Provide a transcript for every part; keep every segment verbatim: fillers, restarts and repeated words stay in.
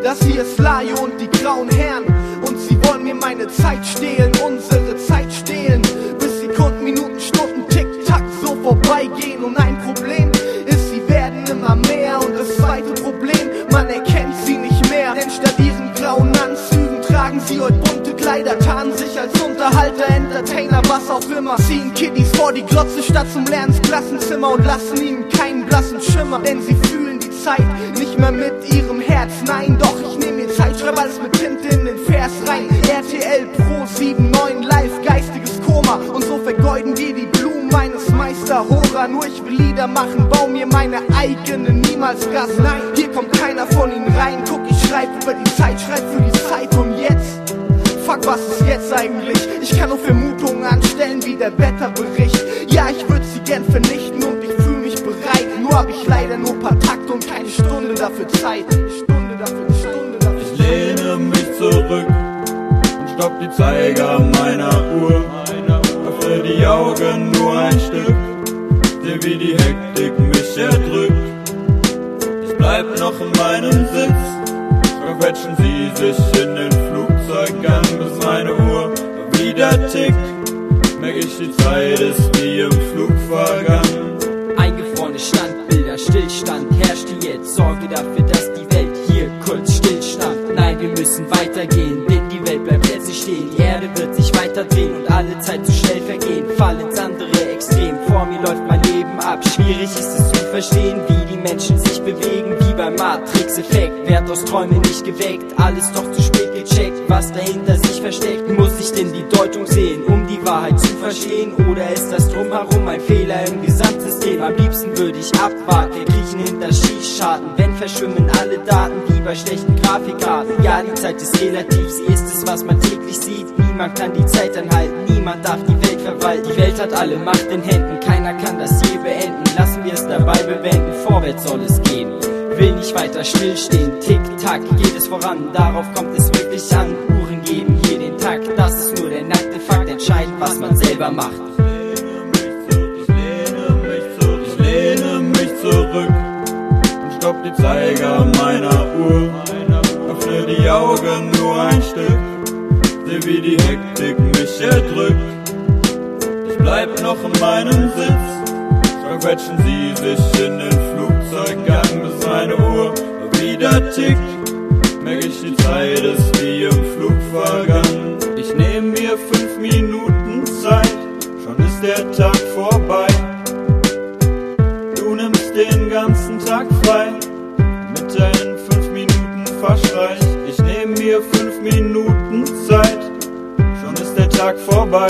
Das hier ist Lajo und die grauen Herren. Und sie wollen mir meine Zeit stehlen, unsere Zeit stehlen. Bis Sekunden, Minuten, Stunden, Tick-Tack so vorbeigehen. Und ein Problem ist, sie werden immer mehr. Und das zweite Problem, man erkennt sie nicht mehr. Denn statt ihren grauen Anzügen tragen sie heute bunte Kleider, tarnen sich als Unterhalter, Entertainer, was auch immer. Ziehen Kiddies vor die Glotze statt zum Lernen ins Klassenzimmer und lassen ihnen keinen blassen Schimmer. Denn sie fühlen die Zeit nicht mehr mit ihrem Herz. Nein, doch, ich nehme mir Zeit, schreib alles mit Tinte in den Vers rein. R T L Pro sieben neun live, geistiges Koma. Und so vergeuden wir die Blumen meines Meisterhora. Nur ich will Lieder machen, bau mir meine eigene, niemals Gas. Nein, hier kommt keiner von ihnen rein. Guck, ich schreib über die Zeit, schreib für die Zeit und jetzt. Fuck, was ist jetzt eigentlich? Ich kann nur Vermutungen anstellen wie der Wetterbericht. Ja, ich würd sie gern vernichten und ich fühl mich bereit. Nur hab ich leider nur paar Takte und keine Stunde dafür Zeit. Stunde dafür, Stunde dafür. Ich lehne mich zurück und stopp die Zeiger meiner Uhr. Öffne die Augen nur ein Stück, seh wie die Hektik mich erdrückt. Ich bleib noch in meinem Sitz, verquetschen sie sich in den Flugzeuggang, bis meine Uhr wieder tickt. Merk ich, die Zeit ist wie im Flug vergangen. Eingefrorene Standbilder, Stillstand herrschte jetzt. Sorge dafür, dass die Welt hier kurz stillstand. Nein, wir müssen weitergehen, denn die Welt bleibt jetzt nicht stehen. Die Erde wird sich weiter drehen und alle Zeit zu schnell vergehen. Fall ins andere Extrem, vor mir läuft mein Leben ab. Schwierig ist es zu verstehen, wie die Menschen sich bewegen, wie beim Matrix-Effekt. Werd aus Träumen nicht geweckt, alles doch zu spät gecheckt. Was dahinter sich versteckt, muss ich denn die Deutung sehen, um die Wahrheit zu verstehen? Oder ist das drumherum ein Fehler im Gesamtsystem? Am liebsten würde ich abwarten, wir kriechen hinter Schießscharten, wenn verschwimmen alle Daten wie bei schlechten Grafikkarten. Ja, die Zeit ist relativ, sie ist es, was man täglich sieht. Niemand kann die Zeit anhalten, niemand darf die Welt verwalten. Die Welt hat alle Macht in Händen, keiner kann das je beenden. Lassen wir es dabei bewenden, vorwärts soll es gehen. Will nicht weiter stillstehen, Tick-Tack geht es voran, darauf kommt es wirklich an. Uhren geben hier den Takt, das ist nur der nackte Fakt, entscheidend was man selber macht. Ich lehne mich zurück, ich lehne mich zurück und stopp die Zeiger meiner Uhr. Öffne die Augen nur ein Stück, seh wie die Hektik mich erdrückt. Ich bleib noch in meinem Sitz, verquetschen sie sich in den Flugzeuggang, bis meine Uhr wieder tickt. Merk ich, die Zeit ist wie im Flug vergangen. Ich nehm mir fünf Minuten Zeit, schon ist der Tag vorbei. Du nimmst den ganzen Tag frei, mit deinen fünf Minuten verschreich. Ich nehm mir fünf Minuten Zeit, schon ist der Tag vorbei.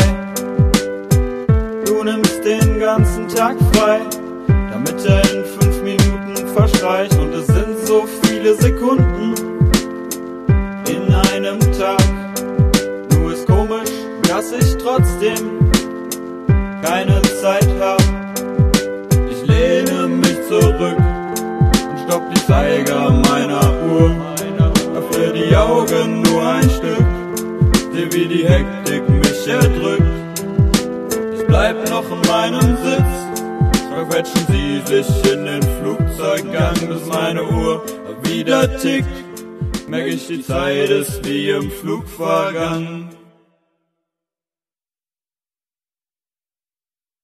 Du nimmst den ganzen Tag frei, damit er in fünf Minuten verstreicht. Und es sind so viele Sekunden in einem Tag. Nur ist komisch, dass ich trotzdem keine Zeit hab. Ich lehne mich zurück und stopp die Zeiger meiner Uhr. Öffne die Augen nur ein Stück, seh wie die Hektik mich erdrückt. Ich bleib noch in meinem Sitz, verquetschen sie sich in den Flugzeuggang, bis meine Uhr wieder tickt. Merk ich, die Zeit ist wie im Flug vergangen.